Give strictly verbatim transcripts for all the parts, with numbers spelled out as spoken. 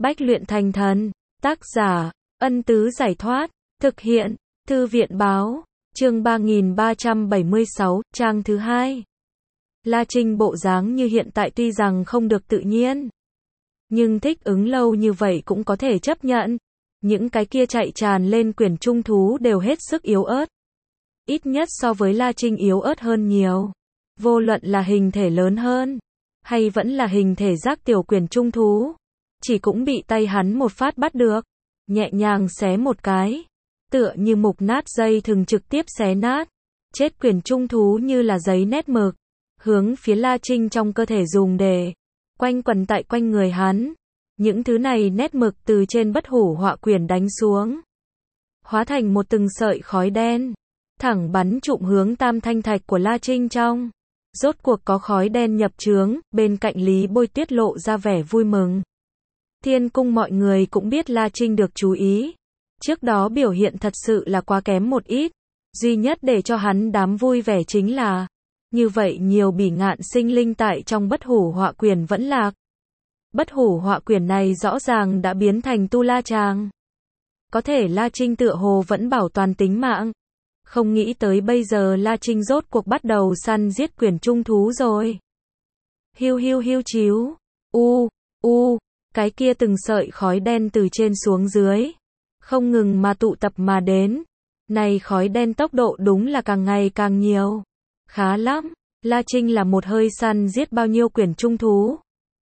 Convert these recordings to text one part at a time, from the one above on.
Bách luyện thành thần. Tác giả, Ân Tứ Giải Thoát. Thực hiện, Thư viện Báo. Chương ba nghìn ba trăm bảy mươi sáu, trang thứ hai. La Trinh bộ dáng như hiện tại tuy rằng không được tự nhiên, nhưng thích ứng lâu như vậy cũng có thể chấp nhận. Những cái kia chạy tràn lên quyển trung thú đều hết sức yếu ớt. Ít nhất so với La Trinh yếu ớt hơn nhiều. Vô luận là hình thể lớn hơn, hay vẫn là hình thể rác tiểu quyển trung thú, chỉ cũng bị tay hắn một phát bắt được, nhẹ nhàng xé một cái, tựa như mục nát dây thừng trực tiếp xé nát, chết quyển trung thú như là giấy nét mực, hướng phía La Trinh trong cơ thể dùng để quanh quẩn tại quanh người hắn. Những thứ này nét mực từ trên bất hủ họa quyển đánh xuống, hóa thành một từng sợi khói đen, thẳng bắn trụm hướng tam thanh thạch của La Trinh trong. Rốt cuộc có khói đen nhập chướng, bên cạnh Lý Bôi Tuyết lộ ra vẻ vui mừng. Thiên cung mọi người cũng biết La Trinh được chú ý. Trước đó biểu hiện thật sự là quá kém một ít. Duy nhất để cho hắn đám vui vẻ chính là, như vậy nhiều bỉ ngạn sinh linh tại trong bất hủ họa quyển vẫn lạc. Bất hủ họa quyển này rõ ràng đã biến thành tu la tràng. Có thể La Trinh tựa hồ vẫn bảo toàn tính mạng. Không nghĩ tới bây giờ La Trinh rốt cuộc bắt đầu săn giết quyển trung thú rồi. Hiu hiu hiu chíu. U, u, cái kia từng sợi khói đen từ trên xuống dưới, không ngừng mà tụ tập mà đến. Này khói đen tốc độ đúng là càng ngày càng nhiều. Khá lắm, La Trinh là một hơi săn giết bao nhiêu quyển trung thú.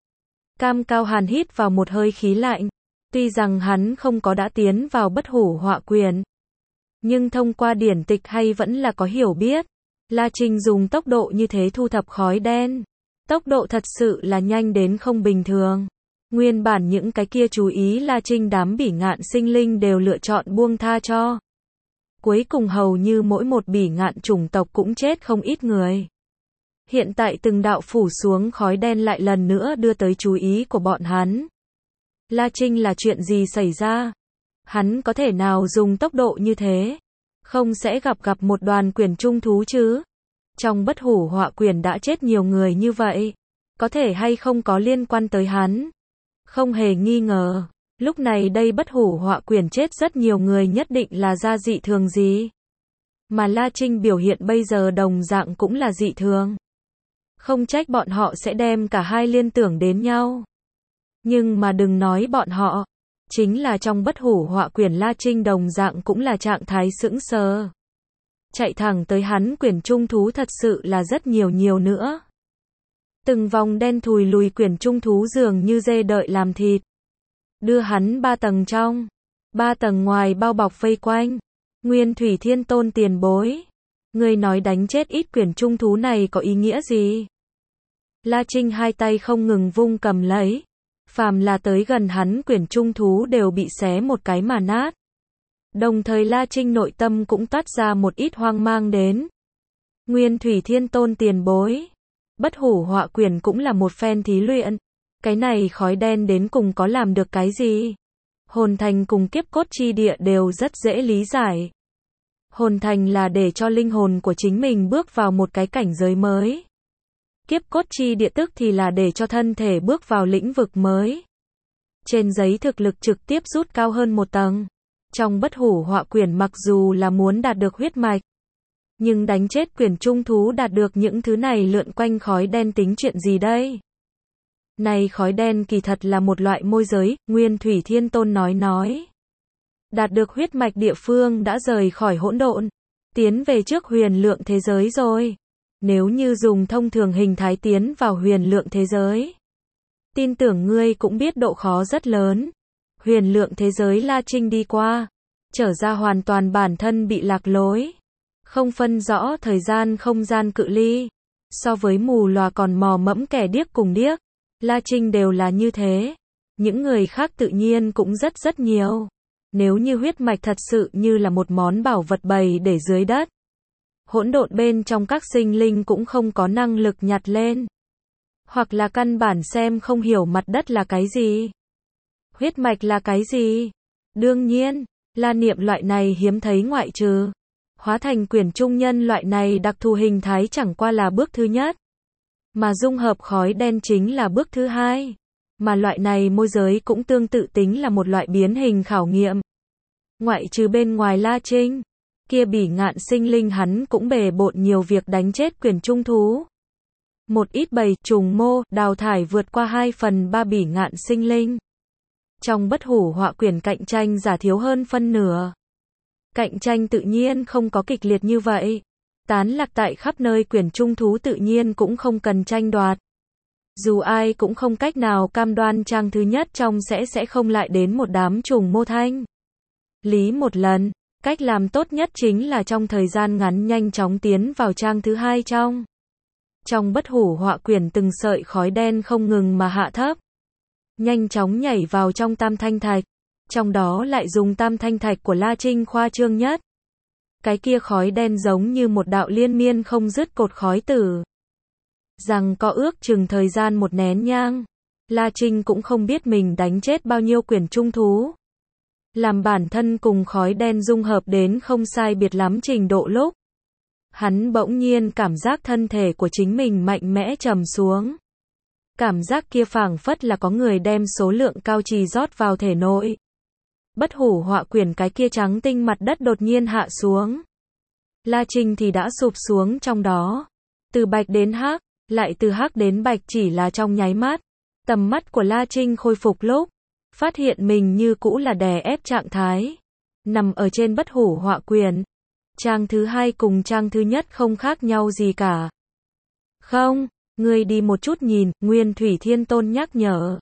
Cam Cao Hàn hít vào một hơi khí lạnh. Tuy rằng hắn không có đã tiến vào bất hủ họa quyển, nhưng thông qua điển tịch hay vẫn là có hiểu biết. La Trinh dùng tốc độ như thế thu thập khói đen. Tốc độ thật sự là nhanh đến không bình thường. Nguyên bản những cái kia chú ý La Trinh đám bỉ ngạn sinh linh đều lựa chọn buông tha cho. Cuối cùng hầu như mỗi một bỉ ngạn chủng tộc cũng chết không ít người. Hiện tại từng đạo phủ xuống khói đen lại lần nữa đưa tới chú ý của bọn hắn. La Trinh là chuyện gì xảy ra? Hắn có thể nào dùng tốc độ như thế? Không sẽ gặp gặp một đoàn quyển trung thú chứ? Trong bất hủ họa quyển đã chết nhiều người như vậy, có thể hay không có liên quan tới hắn? Không hề nghi ngờ, lúc này đây bất hủ họa quyển chết rất nhiều người nhất định là ra dị thường gì. Mà La Trinh biểu hiện bây giờ đồng dạng cũng là dị thường. Không trách bọn họ sẽ đem cả hai liên tưởng đến nhau. Nhưng mà đừng nói bọn họ, chính là trong bất hủ họa quyển La Trinh đồng dạng cũng là trạng thái sững sờ. Chạy thẳng tới hắn quyển trung thú thật sự là rất nhiều nhiều nữa. Từng vòng đen thùi lùi quyển trung thú dường như dê đợi làm thịt. Đưa hắn ba tầng trong, ba tầng ngoài bao bọc vây quanh. Nguyên Thủy Thiên Tôn tiền bối, người nói đánh chết ít quyển trung thú này có ý nghĩa gì? La Trinh hai tay không ngừng vung cầm lấy. Phàm là tới gần hắn quyển trung thú đều bị xé một cái mà nát. Đồng thời La Trinh nội tâm cũng toát ra một ít hoang mang đến. Nguyên Thủy Thiên Tôn tiền bối, bất hủ họa quyển cũng là một phen thí luyện. Cái này khói đen đến cùng có làm được cái gì? Hồn thành cùng kiếp cốt chi địa đều rất dễ lý giải. Hồn thành là để cho linh hồn của chính mình bước vào một cái cảnh giới mới. Kiếp cốt chi địa tức thì là để cho thân thể bước vào lĩnh vực mới. Trên giấy thực lực trực tiếp rút cao hơn một tầng. Trong bất hủ họa quyển mặc dù là muốn đạt được huyết mạch, nhưng đánh chết quyển trung thú đạt được những thứ này lượn quanh khói đen tính chuyện gì đây? Này khói đen kỳ thật là một loại môi giới, Nguyên Thủy Thiên Tôn nói nói. Đạt được huyết mạch địa phương đã rời khỏi hỗn độn, tiến về trước huyền lượng thế giới rồi. Nếu như dùng thông thường hình thái tiến vào huyền lượng thế giới, tin tưởng ngươi cũng biết độ khó rất lớn. Huyền lượng thế giới La Trinh đi qua, trở ra hoàn toàn bản thân bị lạc lối, không phân rõ thời gian không gian cự ly. So với mù lòa còn mò mẫm kẻ điếc cùng điếc, La Trinh đều là như thế. Những người khác tự nhiên cũng rất rất nhiều. Nếu như huyết mạch thật sự như là một món bảo vật bày để dưới đất, hỗn độn bên trong các sinh linh cũng không có năng lực nhặt lên. Hoặc là căn bản xem không hiểu mặt đất là cái gì. Huyết mạch là cái gì? Đương nhiên, La Niệm loại này hiếm thấy ngoại trừ. Hóa thành quyển trung nhân loại này đặc thù hình thái chẳng qua là bước thứ nhất. Mà dung hợp khói đen chính là bước thứ hai. Mà loại này môi giới cũng tương tự tính là một loại biến hình khảo nghiệm. Ngoại trừ bên ngoài La Trinh, kia bỉ ngạn sinh linh hắn cũng bề bộn nhiều việc đánh chết quyền trung thú. Một ít bầy trùng mô, đào thải vượt qua hai phần ba bỉ ngạn sinh linh. Trong bất hủ họa quyển cạnh tranh giả thiếu hơn phân nửa. Cạnh tranh tự nhiên không có kịch liệt như vậy. Tán lạc tại khắp nơi quyển trung thú tự nhiên cũng không cần tranh đoạt. Dù ai cũng không cách nào cam đoan trang thứ nhất trong sẽ sẽ không lại đến một đám trùng mô thanh. Lý một lần, cách làm tốt nhất chính là trong thời gian ngắn nhanh chóng tiến vào trang thứ hai trong. Trong bất hủ họa quyển từng sợi khói đen không ngừng mà hạ thấp. Nhanh chóng nhảy vào trong tam thanh thạch. Trong đó lại dùng tam thanh thạch của La Trinh khoa trương nhất. Cái kia khói đen giống như một đạo liên miên không dứt cột khói tử. Rằng có ước chừng thời gian một nén nhang. La Trinh cũng không biết mình đánh chết bao nhiêu quyển trung thú. Làm bản thân cùng khói đen dung hợp đến không sai biệt lắm trình độ lúc. Hắn bỗng nhiên cảm giác thân thể của chính mình mạnh mẽ trầm xuống. Cảm giác kia phảng phất là có người đem số lượng cao trì rót vào thể nội. Bất hủ họa quyển cái kia trắng tinh mặt đất đột nhiên hạ xuống. La Trinh thì đã sụp xuống trong đó. Từ bạch đến hắc, lại từ hắc đến bạch chỉ là trong nháy mắt. Tầm mắt của La Trinh khôi phục lúc. Phát hiện mình như cũ là đè ép trạng thái. Nằm ở trên bất hủ họa quyển. Trang thứ hai cùng trang thứ nhất không khác nhau gì cả. Không, ngươi đi một chút nhìn, Nguyên Thủy Thiên Tôn nhắc nhở.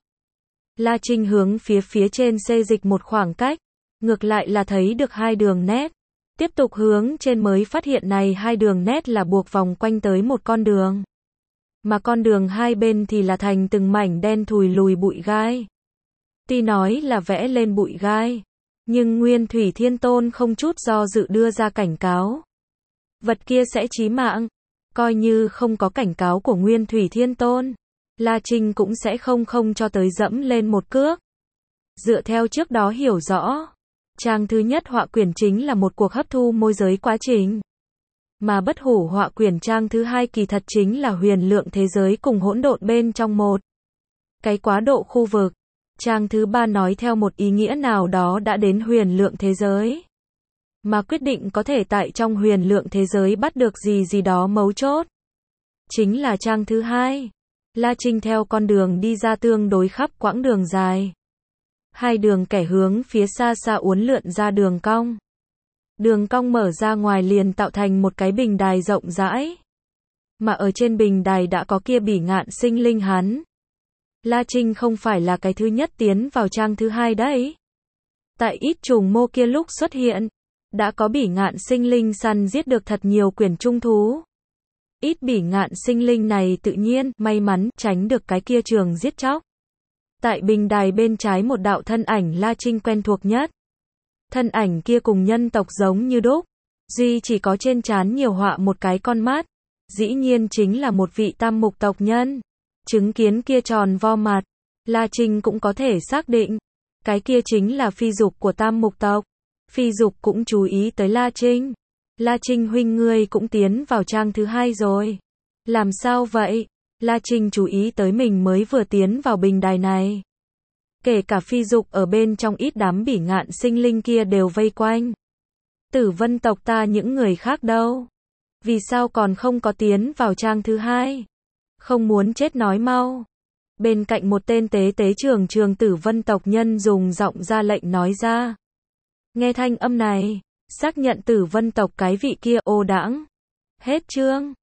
La Trinh hướng phía phía trên xê dịch một khoảng cách. Ngược lại là thấy được hai đường nét. Tiếp tục hướng trên mới phát hiện này hai đường nét là buộc vòng quanh tới một con đường. Mà con đường hai bên thì là thành từng mảnh đen thùi lùi bụi gai. Tuy nói là vẽ lên bụi gai, nhưng Nguyên Thủy Thiên Tôn không chút do dự đưa ra cảnh cáo. Vật kia sẽ chí mạng. Coi như không có cảnh cáo của Nguyên Thủy Thiên Tôn, La Trinh cũng sẽ không không cho tới dẫm lên một cước. Dựa theo trước đó hiểu rõ, trang thứ nhất họa quyển chính là một cuộc hấp thu môi giới quá trình. Mà bất hủ họa quyển trang thứ hai kỳ thật chính là huyền lượng thế giới cùng hỗn độn bên trong một. Cái quá độ khu vực. Trang thứ ba nói theo một ý nghĩa nào đó đã đến huyền lượng thế giới. Mà quyết định có thể tại trong huyền lượng thế giới bắt được gì gì đó mấu chốt. Chính là trang thứ hai. La Trinh theo con đường đi ra tương đối khắp quãng đường dài. Hai đường kẻ hướng phía xa xa uốn lượn ra đường cong. Đường cong mở ra ngoài liền tạo thành một cái bình đài rộng rãi. Mà ở trên bình đài đã có kia bỉ ngạn sinh linh hắn. La Trinh không phải là cái thứ nhất tiến vào trang thứ hai đấy. Tại ít trùng mô kia lúc xuất hiện, đã có bỉ ngạn sinh linh săn giết được thật nhiều quyển trung thú. Ít bỉ ngạn sinh linh này tự nhiên, may mắn, tránh được cái kia trường giết chóc. Tại bình đài bên trái một đạo thân ảnh La Trinh quen thuộc nhất. Thân ảnh kia cùng nhân tộc giống như đúc. Duy chỉ có trên trán nhiều họa một cái con mắt. Dĩ nhiên chính là một vị tam mục tộc nhân. Chứng kiến kia tròn vo mặt, La Trinh cũng có thể xác định. Cái kia chính là phi dục của tam mục tộc. Phi dục cũng chú ý tới La Trinh. La Trinh huynh ngươi cũng tiến vào trang thứ hai rồi. Làm sao vậy? La Trinh chú ý tới mình mới vừa tiến vào bình đài này. Kể cả phi dục ở bên trong ít đám bỉ ngạn sinh linh kia đều vây quanh. Tử Vân tộc ta những người khác đâu? Vì sao còn không có tiến vào trang thứ hai? Không muốn chết nói mau. Bên cạnh một tên tế tế trưởng trường Tử Vân tộc nhân dùng giọng ra lệnh nói ra. Nghe thanh âm này, xác nhận Tử Vân tộc cái vị kia ô đãng. Hết chương.